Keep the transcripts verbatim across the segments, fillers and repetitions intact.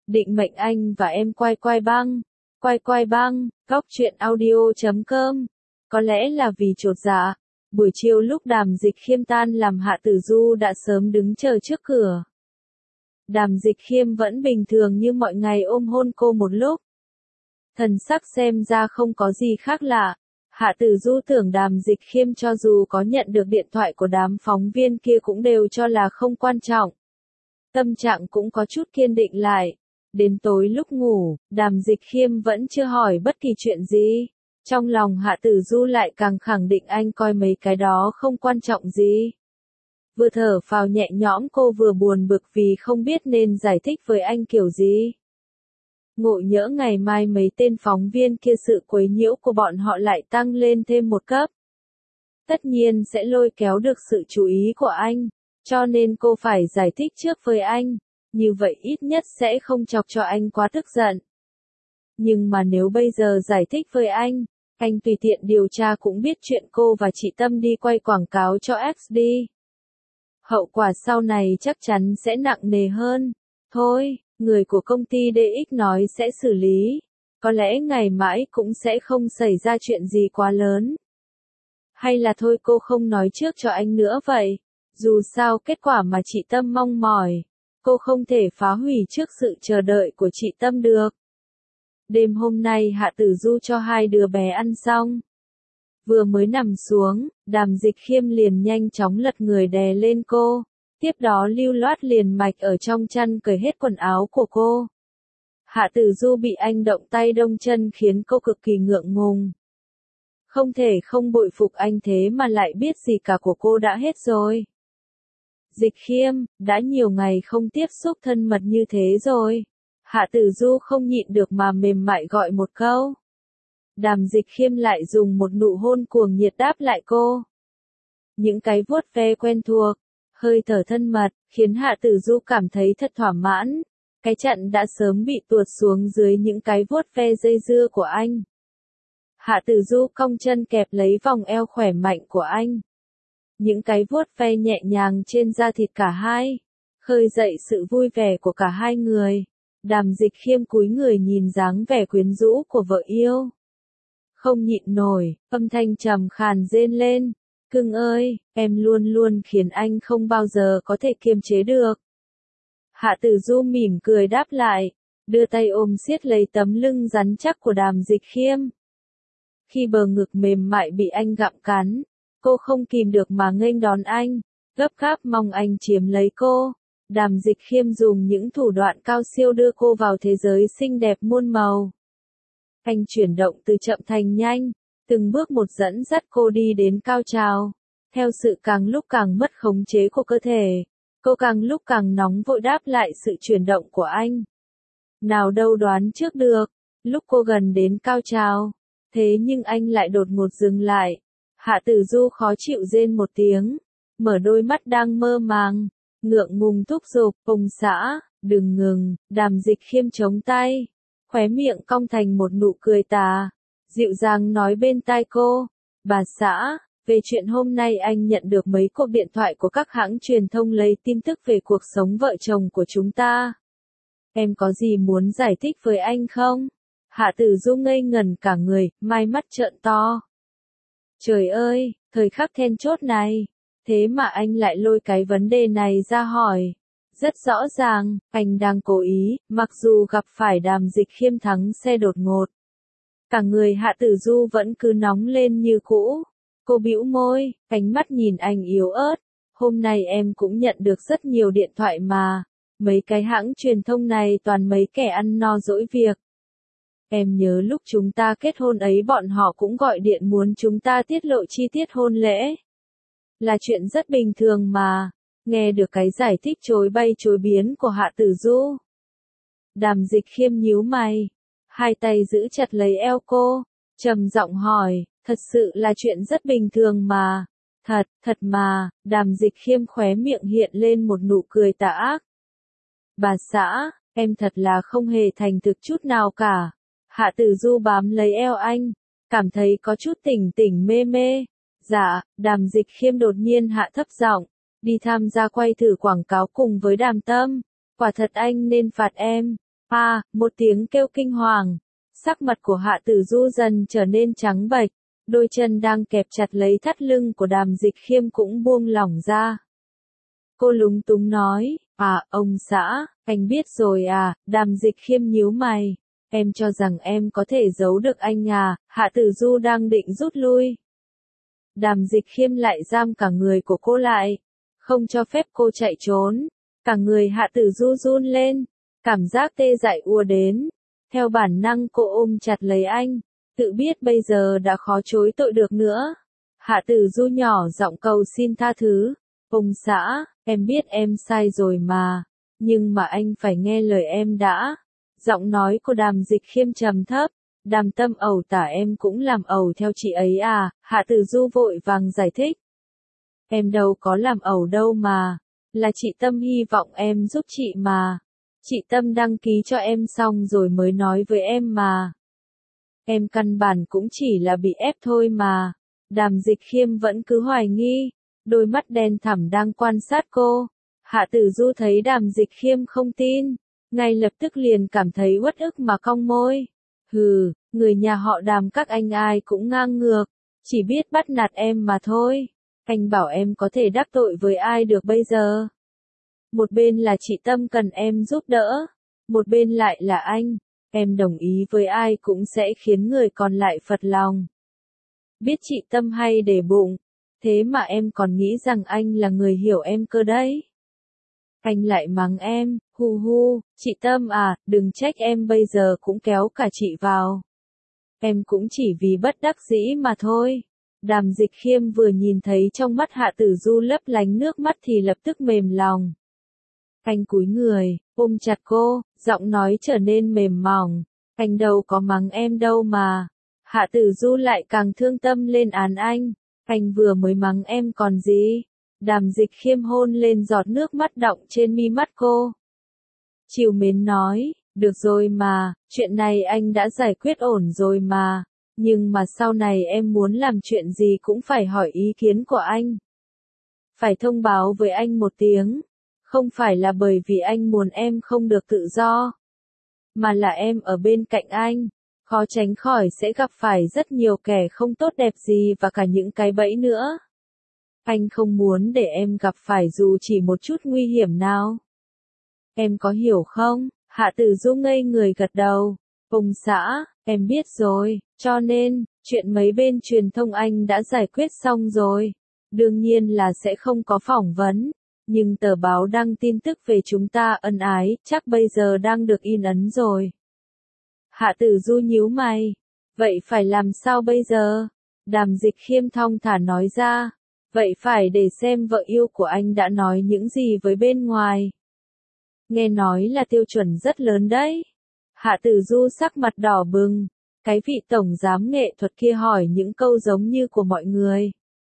Định mệnh anh và em quay quay băng. Quay quay băng, góc truyện audio chấm com. Có lẽ là vì chột dạ, buổi chiều lúc Đàm Dịch Khiêm tan làm Hạ Tử Du đã sớm đứng chờ trước cửa. Đàm Dịch Khiêm vẫn bình thường như mọi ngày ôm hôn cô một lúc. Thần sắc xem ra không có gì khác lạ. Hạ Tử Du tưởng Đàm Dịch Khiêm cho dù có nhận được điện thoại của đám phóng viên kia cũng đều cho là không quan trọng. Tâm trạng cũng có chút kiên định lại. Đến tối lúc ngủ, Đàm Dịch Khiêm vẫn chưa hỏi bất kỳ chuyện gì. Trong lòng Hạ Tử Du lại càng khẳng định anh coi mấy cái đó không quan trọng gì. Vừa thở phào nhẹ nhõm cô vừa buồn bực vì không biết nên giải thích với anh kiểu gì. Ngộ nhỡ ngày mai mấy tên phóng viên kia sự quấy nhiễu của bọn họ lại tăng lên thêm một cấp. Tất nhiên sẽ lôi kéo được sự chú ý của anh, cho nên cô phải giải thích trước với anh, như vậy ít nhất sẽ không chọc cho anh quá tức giận. Nhưng mà nếu bây giờ giải thích với anh, anh tùy tiện điều tra cũng biết chuyện cô và chị Tâm đi quay quảng cáo cho ích đê. Hậu quả sau này chắc chắn sẽ nặng nề hơn. Thôi, người của công ty đê ích nói sẽ xử lý. Có lẽ ngày mãi cũng sẽ không xảy ra chuyện gì quá lớn. Hay là thôi cô không nói trước cho anh nữa vậy. Dù sao kết quả mà chị Tâm mong mỏi, cô không thể phá hủy trước sự chờ đợi của chị Tâm được. Đêm hôm nay Hạ Tử Du cho hai đứa bé ăn xong. Vừa mới nằm xuống, Đàm Dịch Khiêm liền nhanh chóng lật người đè lên cô. Tiếp đó lưu loát liền mạch ở trong chăn cởi hết quần áo của cô. Hạ Tử Du bị anh động tay đông chân khiến cô cực kỳ ngượng ngùng. Không thể không bội phục anh thế mà lại biết gì cả của cô đã hết rồi. Dịch Khiêm, đã nhiều ngày không tiếp xúc thân mật như thế rồi. Hạ Tử Du không nhịn được mà mềm mại gọi một câu. Đàm Dịch Khiêm lại dùng một nụ hôn cuồng nhiệt đáp lại cô. Những cái vuốt ve quen thuộc, hơi thở thân mật, khiến Hạ Tử Du cảm thấy thật thỏa mãn. Cái chặn đã sớm bị tuột xuống dưới những cái vuốt ve dây dưa của anh. Hạ Tử Du cong chân kẹp lấy vòng eo khỏe mạnh của anh. Những cái vuốt ve nhẹ nhàng trên da thịt cả hai, khơi dậy sự vui vẻ của cả hai người. Đàm Dịch Khiêm cúi người nhìn dáng vẻ quyến rũ của vợ yêu. Không nhịn nổi, âm thanh trầm khàn rên lên. Cưng ơi, em luôn luôn khiến anh không bao giờ có thể kiềm chế được. Hạ Tử Du mỉm cười đáp lại, đưa tay ôm siết lấy tấm lưng rắn chắc của Đàm Dịch Khiêm. Khi bờ ngực mềm mại bị anh gặm cắn, cô không kìm được mà nghênh đón anh, gấp gáp mong anh chiếm lấy cô. Đàm Dịch Khiêm dùng những thủ đoạn cao siêu đưa cô vào thế giới xinh đẹp muôn màu. Anh chuyển động từ chậm thành nhanh, từng bước một dẫn dắt cô đi đến cao trào. Theo sự càng lúc càng mất khống chế của cơ thể, cô càng lúc càng nóng vội đáp lại sự chuyển động của anh. Nào đâu đoán trước được, lúc cô gần đến cao trào, thế nhưng anh lại đột ngột dừng lại. Hạ Tử Du khó chịu rên một tiếng, mở đôi mắt đang mơ màng, ngượng ngùng thúc giục, ông xã, đừng ngừng. Đàm Dịch Khiêm chống tay, khóe miệng cong thành một nụ cười tà, dịu dàng nói bên tai cô, bà xã, về chuyện hôm nay anh nhận được mấy cuộc điện thoại của các hãng truyền thông lấy tin tức về cuộc sống vợ chồng của chúng ta. Em có gì muốn giải thích với anh không? Hạ Tử Du ngây ngẩn cả người, mai mắt trợn to. Trời ơi, thời khắc then chốt này, thế mà anh lại lôi cái vấn đề này ra hỏi. Rất rõ ràng, anh đang cố ý, mặc dù gặp phải Đàm Dịch Khiêm thắng xe đột ngột. Cả người Hạ Tử Du vẫn cứ nóng lên như cũ. Cô bĩu môi, ánh mắt nhìn anh yếu ớt. Hôm nay em cũng nhận được rất nhiều điện thoại mà. Mấy cái hãng truyền thông này toàn mấy kẻ ăn no dỗi việc. Em nhớ lúc chúng ta kết hôn ấy bọn họ cũng gọi điện muốn chúng ta tiết lộ chi tiết hôn lễ. Là chuyện rất bình thường mà. Nghe được cái giải thích chối bay chối biến của Hạ Tử Du. Đàm Dịch Khiêm nhíu mày, hai tay giữ chặt lấy eo cô, trầm giọng hỏi, thật sự là chuyện rất bình thường mà. Thật, thật mà. Đàm Dịch Khiêm khóe miệng hiện lên một nụ cười tà ác. Bà xã, em thật là không hề thành thực chút nào cả. Hạ Tử Du bám lấy eo anh, cảm thấy có chút tỉnh tỉnh mê mê. Dạ. Đàm Dịch Khiêm đột nhiên hạ thấp giọng, đi tham gia quay thử quảng cáo cùng với Đàm Tâm. Quả thật anh nên phạt em. À, một tiếng kêu kinh hoàng. Sắc mặt của Hạ Tử Du dần trở nên trắng bệch, đôi chân đang kẹp chặt lấy thắt lưng của Đàm Dịch Khiêm cũng buông lỏng ra. Cô lúng túng nói, à, ông xã, anh biết rồi à, Đàm Dịch Khiêm nhíu mày. Em cho rằng em có thể giấu được anh à, Hạ Tử Du đang định rút lui. Đàm Dịch Khiêm lại giam cả người của cô lại, không cho phép cô chạy trốn. Cả người Hạ Tử Du run lên, cảm giác tê dại ùa đến. Theo bản năng cô ôm chặt lấy anh, tự biết bây giờ đã khó chối tội được nữa. Hạ Tử Du nhỏ giọng cầu xin tha thứ. Ông xã, em biết em sai rồi mà, nhưng mà anh phải nghe lời em đã. Giọng nói của Đàm Dịch Khiêm trầm thấp. Đàm Tâm ẩu tả em cũng làm ẩu theo chị ấy à, Hạ Tử Du vội vàng giải thích. Em đâu có làm ẩu đâu mà, là chị Tâm hy vọng em giúp chị mà. Chị Tâm đăng ký cho em xong rồi mới nói với em mà. Em căn bản cũng chỉ là bị ép thôi mà. Đàm Dịch Khiêm vẫn cứ hoài nghi, đôi mắt đen thẳm đang quan sát cô. Hạ Tử Du thấy Đàm Dịch Khiêm không tin, ngay lập tức liền cảm thấy uất ức mà cong môi. Hừ, người nhà họ Đàm các anh ai cũng ngang ngược, chỉ biết bắt nạt em mà thôi. Anh bảo em có thể đắc tội với ai được bây giờ? Một bên là chị Tâm cần em giúp đỡ, một bên lại là anh. Em đồng ý với ai cũng sẽ khiến người còn lại phật lòng. Biết chị Tâm hay để bụng, thế mà em còn nghĩ rằng anh là người hiểu em cơ đấy. Anh lại mắng em, hu hu, chị Tâm à, đừng trách em bây giờ cũng kéo cả chị vào. Em cũng chỉ vì bất đắc dĩ mà thôi. Đàm Dịch Khiêm vừa nhìn thấy trong mắt Hạ Tử Du lấp lánh nước mắt thì lập tức mềm lòng. Anh cúi người, ôm chặt cô, giọng nói trở nên mềm mỏng. Anh đâu có mắng em đâu mà. Hạ Tử Du lại càng thương tâm lên án anh. Anh vừa mới mắng em còn gì. Đàm Dịch Khiêm hôn lên giọt nước mắt đọng trên mi mắt cô. Trìu mến nói, được rồi mà, chuyện này anh đã giải quyết ổn rồi mà. Nhưng mà sau này em muốn làm chuyện gì cũng phải hỏi ý kiến của anh. Phải thông báo với anh một tiếng. Không phải là bởi vì anh muốn em không được tự do, mà là em ở bên cạnh anh, khó tránh khỏi sẽ gặp phải rất nhiều kẻ không tốt đẹp gì và cả những cái bẫy nữa. Anh không muốn để em gặp phải dù chỉ một chút nguy hiểm nào. Em có hiểu không? Hạ Tử Du ngây người gật đầu. Ông xã, em biết rồi, cho nên, chuyện mấy bên truyền thông anh đã giải quyết xong rồi. Đương nhiên là sẽ không có phỏng vấn. Nhưng tờ báo đăng tin tức về chúng ta ân ái, chắc bây giờ đang được in ấn rồi. Hạ Tử Du nhíu mày. Vậy phải làm sao bây giờ? Đàm Dịch Khiêm thong thả nói ra. Vậy phải để xem vợ yêu của anh đã nói những gì với bên ngoài. Nghe nói là tiêu chuẩn rất lớn đấy. Hạ Tử Du sắc mặt đỏ bừng. Cái vị tổng giám nghệ thuật kia hỏi những câu giống như của mọi người.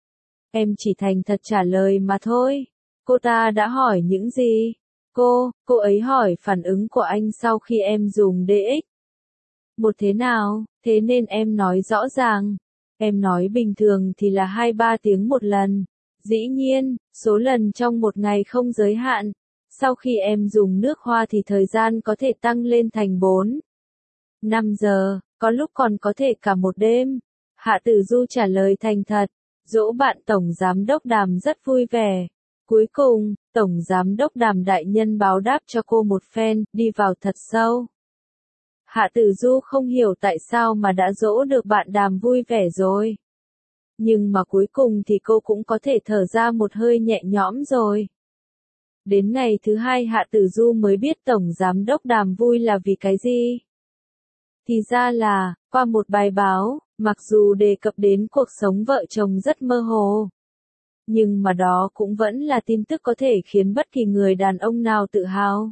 Em chỉ thành thật trả lời mà thôi. Cô ta đã hỏi những gì? Cô, cô ấy hỏi phản ứng của anh sau khi em dùng đê ích. Một thế nào, thế nên em nói rõ ràng. Em nói bình thường thì là hai ba tiếng một lần. Dĩ nhiên, số lần trong một ngày không giới hạn. Sau khi em dùng nước hoa thì thời gian có thể tăng lên thành bốn, năm giờ, có lúc còn có thể cả một đêm. Hạ Tử Du trả lời thành thật. Dỗ bạn Tổng Giám đốc Đàm rất vui vẻ. Cuối cùng, Tổng Giám đốc Đàm đại nhân báo đáp cho cô một phen, đi vào thật sâu. Hạ Tử Du không hiểu tại sao mà đã dỗ được bạn Đàm vui vẻ rồi. Nhưng mà cuối cùng thì cô cũng có thể thở ra một hơi nhẹ nhõm rồi. Đến ngày thứ hai Hạ Tử Du mới biết Tổng Giám đốc Đàm vui là vì cái gì. Thì ra là, qua một bài báo, mặc dù đề cập đến cuộc sống vợ chồng rất mơ hồ. Nhưng mà đó cũng vẫn là tin tức có thể khiến bất kỳ người đàn ông nào tự hào.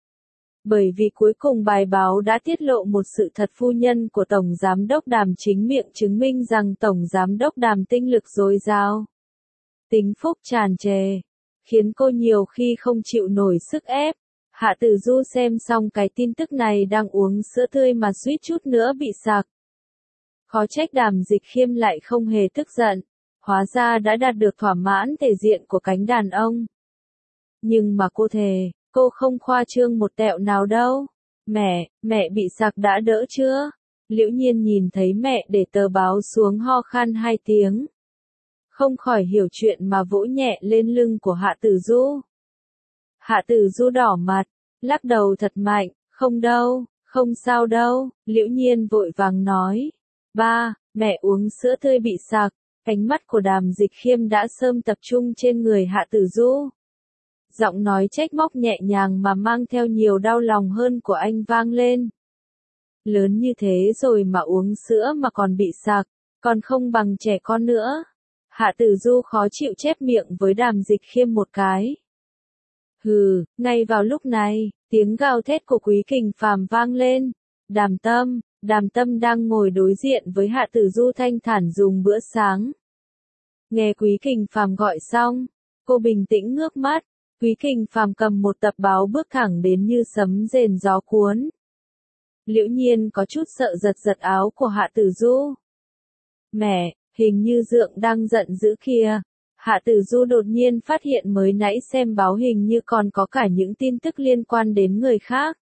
Bởi vì cuối cùng bài báo đã tiết lộ một sự thật, phu nhân của Tổng Giám đốc Đàm chính miệng chứng minh rằng Tổng Giám đốc Đàm tinh lực dồi dào, tính phúc tràn trề, khiến cô nhiều khi không chịu nổi sức ép. Hạ Tử Du xem xong cái tin tức này đang uống sữa tươi mà suýt chút nữa bị sặc. Khó trách Đàm Dịch Khiêm lại không hề tức giận. Hóa ra đã đạt được thỏa mãn thể diện của cánh đàn ông. Nhưng mà cô thề, cô không khoa trương một tẹo nào đâu. Mẹ, mẹ bị sặc đã đỡ chưa? Liễu Nhiên nhìn thấy mẹ để tờ báo xuống ho khan hai tiếng. Không khỏi hiểu chuyện mà vỗ nhẹ lên lưng của Hạ Tử Du. Hạ Tử Du đỏ mặt, lắc đầu thật mạnh, không đâu, không sao đâu, Liễu Nhiên vội vàng nói. Ba, mẹ uống sữa tươi bị sặc, ánh mắt của Đàm Dịch Khiêm đã sớm tập trung trên người Hạ Tử Du. Giọng nói trách móc nhẹ nhàng mà mang theo nhiều đau lòng hơn của anh vang lên. Lớn như thế rồi mà uống sữa mà còn bị sặc, còn không bằng trẻ con nữa. Hạ Tử Du khó chịu chép miệng với Đàm Dịch Khiêm một cái. Hừ, ngay vào lúc này, tiếng gào thét của Quý Kình Phàm vang lên. Đàm Tâm, Đàm Tâm đang ngồi đối diện với Hạ Tử Du thanh thản dùng bữa sáng. Nghe Quý Kình Phàm gọi xong, cô bình tĩnh ngước mắt. Quý Kình Phàm cầm một tập báo bước thẳng đến như sấm rền gió cuốn. Liễu Nhiên có chút sợ giật giật áo của Hạ Tử Du. Mẹ, hình như Dượng đang giận dữ kìa. Hạ Tử Du đột nhiên phát hiện mới nãy xem báo hình như còn có cả những tin tức liên quan đến người khác.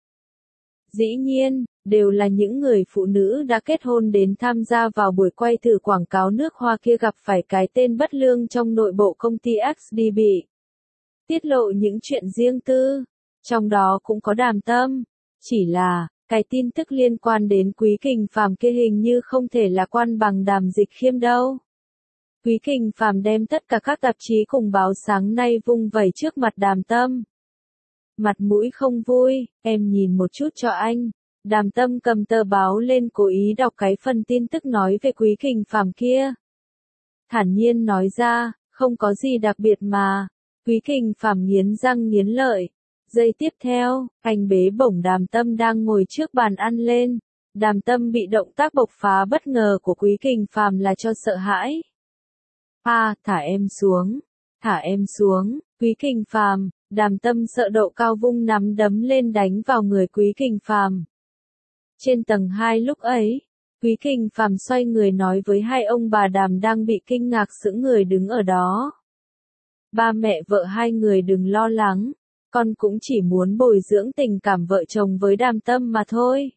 Dĩ nhiên, đều là những người phụ nữ đã kết hôn đến tham gia vào buổi quay thử quảng cáo nước hoa kia gặp phải cái tên bất lương trong nội bộ công ty ích đê bị tiết lộ những chuyện riêng tư, trong đó cũng có Đàm Tâm. Chỉ là, cái tin tức liên quan đến Quý Kình Phàm kia hình như không thể là quan bằng Đàm Dịch Khiêm đâu. Quý Kình Phàm đem tất cả các tạp chí cùng báo sáng nay vung vẩy trước mặt Đàm Tâm. Mặt mũi không vui, em nhìn một chút cho anh. Đàm Tâm cầm tờ báo lên cố ý đọc cái phần tin tức nói về Quý Kình Phàm kia. Thản nhiên nói ra, không có gì đặc biệt mà. Quý Kình Phàm nghiến răng nghiến lợi. Giây tiếp theo, anh bế bổng Đàm Tâm đang ngồi trước bàn ăn lên. Đàm Tâm bị động tác bộc phá bất ngờ của Quý Kình Phàm là cho sợ hãi. À, thả em xuống, thả em xuống, Quý Kình Phàm. Đàm Tâm sợ độ cao vung nắm đấm lên đánh vào người Quý Kình Phàm. Trên tầng hai lúc ấy, Quý Kình Phàm xoay người nói với hai ông bà Đàm đang bị kinh ngạc sững người đứng ở đó. Ba mẹ vợ hai người đừng lo lắng, con cũng chỉ muốn bồi dưỡng tình cảm vợ chồng với Đàm Tâm mà thôi.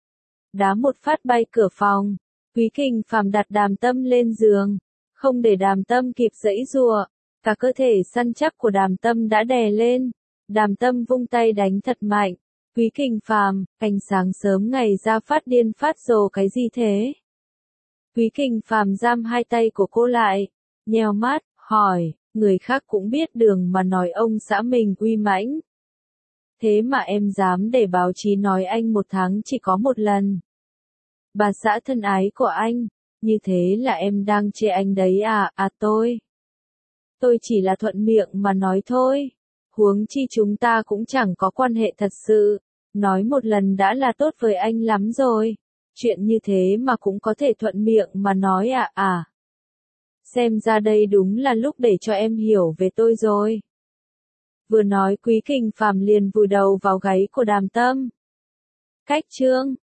Đá một phát bay cửa phòng, Quý Kình Phàm đặt Đàm Tâm lên giường, không để Đàm Tâm kịp giãy giụa. Cả cơ thể săn chắc của Đàm Tâm đã đè lên. Đàm Tâm vung tay đánh thật mạnh. Quý Kình Phàm, anh sáng sớm ngày ra phát điên phát rồ cái gì thế? Quý Kình Phàm giam hai tay của cô lại, nheo mắt, hỏi, người khác cũng biết đường mà nói ông xã mình uy mãnh. Thế mà em dám để báo chí nói anh một tháng chỉ có một lần. Bà xã thân ái của anh, như thế là em đang chê anh đấy à, à tôi. Tôi chỉ là thuận miệng mà nói thôi. Huống chi chúng ta cũng chẳng có quan hệ thật sự. Nói một lần đã là tốt với anh lắm rồi. Chuyện như thế mà cũng có thể thuận miệng mà nói à à. Xem ra đây đúng là lúc để cho em hiểu về tôi rồi. Vừa nói Quý Kình Phàm liền vùi đầu vào gáy của Đàm Tâm. Cách chương